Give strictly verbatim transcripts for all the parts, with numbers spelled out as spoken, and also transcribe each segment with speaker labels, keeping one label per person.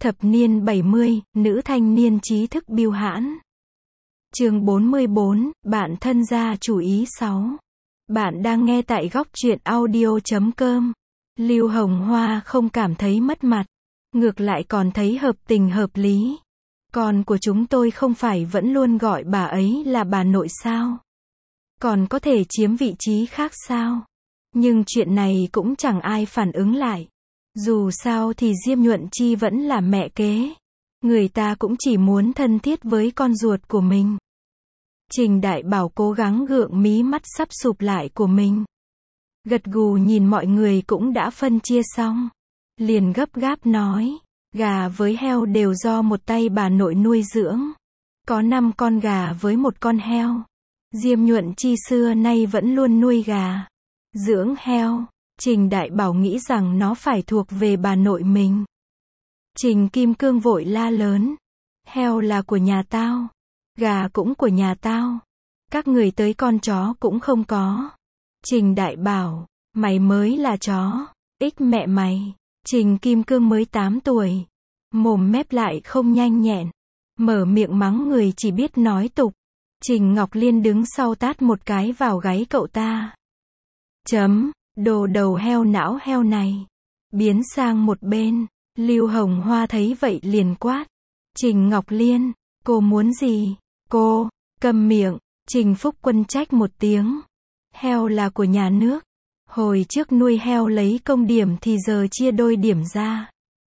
Speaker 1: Thập niên bảy mươi, nữ thanh niên trí thức bưu hãn. Chương bốn mươi bốn, bạn thân gia chủ ý sáu. Bạn đang nghe tại góc truyện audio chấm com. Lưu Hồng Hoa không cảm thấy mất mặt, ngược lại còn thấy hợp tình hợp lý. Con của chúng tôi không phải vẫn luôn gọi bà ấy là bà nội sao? Còn có thể chiếm vị trí khác sao? Nhưng chuyện này cũng chẳng ai phản ứng lại. Dù sao thì Diêm Nhuận Chi vẫn là mẹ kế. Người ta cũng chỉ muốn thân thiết với con ruột của mình. Trình Đại Bảo cố gắng gượng mí mắt sắp sụp lại của mình. Gật gù nhìn mọi người cũng đã phân chia xong. Liền gấp gáp nói, gà với heo đều do một tay bà nội nuôi dưỡng. Có năm con gà với một con heo. Diêm Nhuận Chi xưa nay vẫn luôn nuôi gà, dưỡng heo. Trình Đại Bảo nghĩ rằng nó phải thuộc về bà nội mình. Trình Kim Cương vội la lớn, heo là của nhà tao, gà cũng của nhà tao, các người tới con chó cũng không có. Trình Đại Bảo, mày mới là chó, ích mẹ mày. Trình Kim Cương mới tám tuổi, mồm mép lại không nhanh nhẹn, mở miệng mắng người chỉ biết nói tục. Trình Ngọc Liên đứng sau tát một cái vào gáy cậu ta. Chấm, đồ đầu heo não heo này. Biến sang một bên, Lưu Hồng Hoa thấy vậy liền quát. Trình Ngọc Liên, cô muốn gì? Cô, câm miệng. Trình Phúc Quân trách một tiếng. Heo là của nhà nước. Hồi trước nuôi heo lấy công điểm thì giờ chia đôi điểm ra.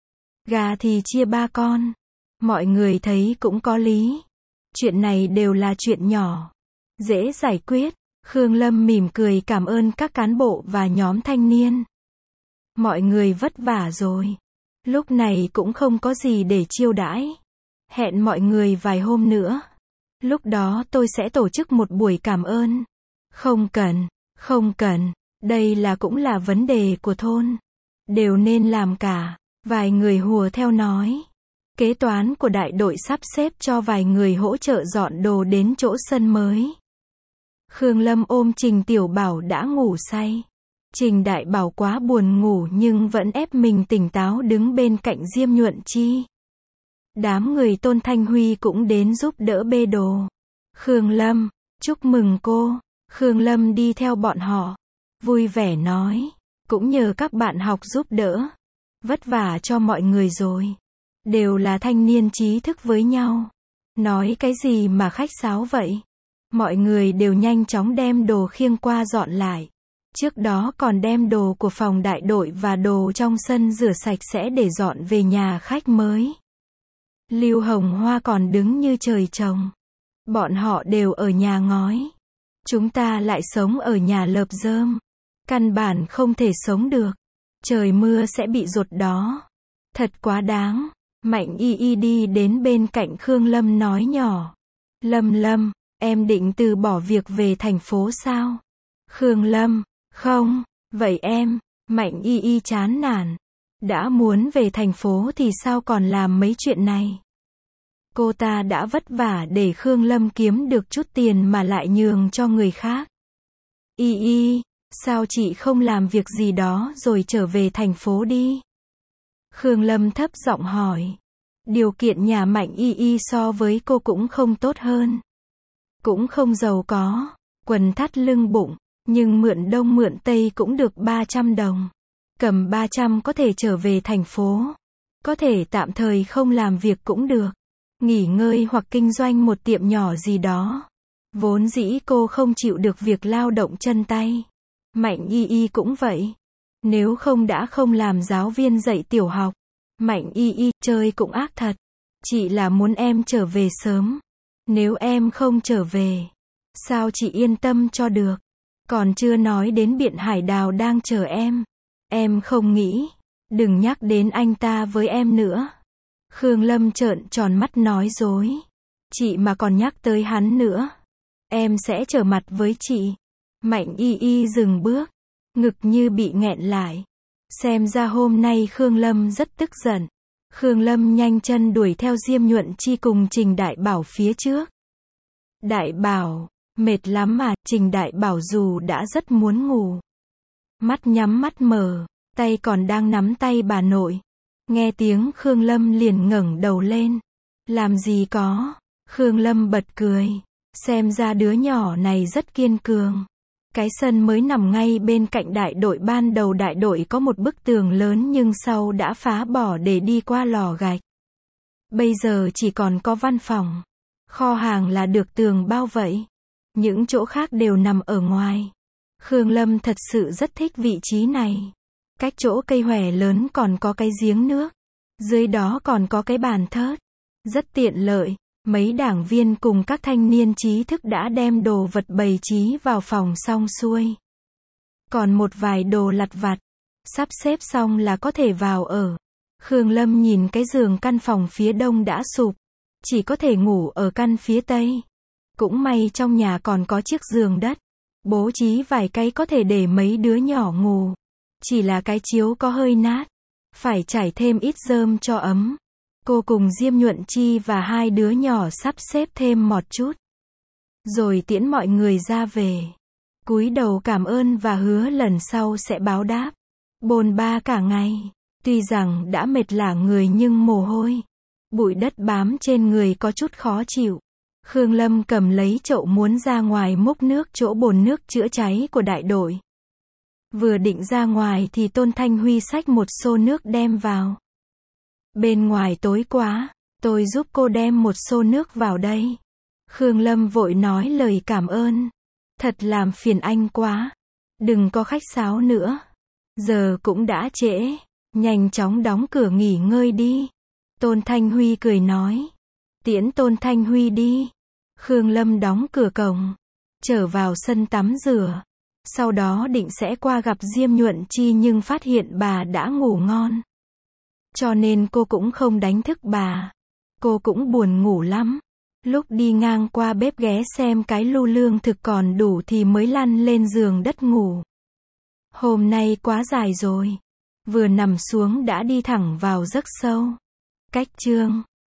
Speaker 1: Gà thì chia ba con. Mọi người thấy cũng có lý. Chuyện này đều là chuyện nhỏ, dễ giải quyết. Khương Lâm mỉm cười cảm ơn các cán bộ và nhóm thanh niên. Mọi người vất vả rồi. Lúc này cũng không có gì để chiêu đãi. Hẹn mọi người vài hôm nữa. Lúc đó tôi sẽ tổ chức một buổi cảm ơn. Không cần, không cần. Đây là cũng là vấn đề của thôn. Đều nên làm cả. Vài người hùa theo nói. Kế toán của đại đội sắp xếp cho vài người hỗ trợ dọn đồ đến chỗ sân mới. Khương Lâm ôm Trình Tiểu Bảo đã ngủ say. Trình Đại Bảo quá buồn ngủ nhưng vẫn ép mình tỉnh táo đứng bên cạnh Diêm Nhuận Chi. Đám người Tôn Thanh Huy cũng đến giúp đỡ bê đồ. Khương Lâm, chúc mừng cô. Khương Lâm đi theo bọn họ. Vui vẻ nói, cũng nhờ các bạn học giúp đỡ. Vất vả cho mọi người rồi. Đều là thanh niên trí thức với nhau. Nói cái gì mà khách sáo vậy? Mọi người đều nhanh chóng đem đồ khiêng qua dọn lại. Trước đó còn đem đồ của phòng đại đội và đồ trong sân rửa sạch sẽ để dọn về nhà khách mới. Lưu Hồng Hoa còn đứng như trời trồng. Bọn họ đều ở nhà ngói. Chúng ta lại sống ở nhà lợp rơm. Căn bản không thể sống được. Trời mưa sẽ bị dột đó. Thật quá đáng. Mạnh Y Y đi đến bên cạnh Khương Lâm nói nhỏ. Lâm Lâm, em định từ bỏ việc về thành phố sao? Khương Lâm, không, vậy em, Mạnh Y Y chán nản. Đã muốn về thành phố thì sao còn làm mấy chuyện này? Cô ta đã vất vả để Khương Lâm kiếm được chút tiền mà lại nhường cho người khác. Y Y, sao chị không làm việc gì đó rồi trở về thành phố đi? Khương Lâm thấp giọng hỏi. Điều kiện nhà Mạnh Y Y so với cô cũng không tốt hơn. Cũng không giàu có, quần thắt lưng bụng, nhưng mượn đông mượn tây cũng được ba trăm đồng. Cầm ba trăm có thể trở về thành phố. Có thể tạm thời không làm việc cũng được. Nghỉ ngơi hoặc kinh doanh một tiệm nhỏ gì đó. Vốn dĩ cô không chịu được việc lao động chân tay. Mạnh Y Y cũng vậy. Nếu không đã không làm giáo viên dạy tiểu học. Mạnh Y Y, chơi cũng ác thật. Chị là muốn em trở về sớm. Nếu em không trở về, sao chị yên tâm cho được? Còn chưa nói đến Biện Hải Đào đang chờ em. Em không nghĩ. Đừng nhắc đến anh ta với em nữa. Khương Lâm trợn tròn mắt nói dối. Chị mà còn nhắc tới hắn nữa, em sẽ trở mặt với chị. Mạnh Y Y dừng bước. Ngực như bị nghẹn lại. Xem ra hôm nay Khương Lâm rất tức giận. Khương Lâm nhanh chân đuổi theo Diêm Nhuận Chi cùng Trình Đại Bảo phía trước. Đại Bảo, mệt lắm mà. Trình Đại Bảo dù đã rất muốn ngủ. Mắt nhắm mắt mở, tay còn đang nắm tay bà nội. Nghe tiếng Khương Lâm liền ngẩng đầu lên. Làm gì có. Khương Lâm bật cười. Xem ra đứa nhỏ này rất kiên cường. Cái sân mới nằm ngay bên cạnh đại đội, ban đầu đại đội có một bức tường lớn nhưng sau đã phá bỏ để đi qua lò gạch. Bây giờ chỉ còn có văn phòng. Kho hàng là được tường bao vây. Những chỗ khác đều nằm ở ngoài. Khương Lâm thật sự rất thích vị trí này. Cách chỗ cây hòe lớn còn có cái giếng nước. Dưới đó còn có cái bàn thớt. Rất tiện lợi. Mấy đảng viên cùng các thanh niên trí thức đã đem đồ vật bày trí vào phòng xong xuôi. Còn một vài đồ lặt vặt. Sắp xếp xong là có thể vào ở. Khương Lâm nhìn cái giường căn phòng phía đông đã sụp. Chỉ có thể ngủ ở căn phía tây. Cũng may trong nhà còn có chiếc giường đất. Bố trí vài cái có thể để mấy đứa nhỏ ngủ. Chỉ là cái chiếu có hơi nát. Phải trải thêm ít rơm cho ấm. Cô cùng Diêm Nhuận Chi và hai đứa nhỏ sắp xếp thêm một chút. Rồi tiễn mọi người ra về. Cúi đầu cảm ơn và hứa lần sau sẽ báo đáp. Bồn ba cả ngày. Tuy rằng đã mệt lả người nhưng mồ hôi. Bụi đất bám trên người có chút khó chịu. Khương Lâm cầm lấy chậu muốn ra ngoài múc nước chỗ bồn nước chữa cháy của đại đội. Vừa định ra ngoài thì Tôn Thanh Huy xách một xô nước đem vào. Bên ngoài tối quá, tôi giúp cô đem một xô nước vào đây. Khương Lâm vội nói lời cảm ơn. Thật làm phiền anh quá. Đừng có khách sáo nữa. Giờ cũng đã trễ. Nhanh chóng đóng cửa nghỉ ngơi đi. Tôn Thanh Huy cười nói. Tiễn Tôn Thanh Huy đi. Khương Lâm đóng cửa cổng. Trở vào sân tắm rửa. Sau đó định sẽ qua gặp Diêm Nhuận Chi nhưng phát hiện bà đã ngủ ngon. Cho nên cô cũng không đánh thức bà. Cô cũng buồn ngủ lắm. Lúc đi ngang qua bếp ghé xem cái lu lương thực còn đủ thì mới lăn lên giường đất ngủ. Hôm nay quá dài rồi. Vừa nằm xuống đã đi thẳng vào giấc sâu. Cách chương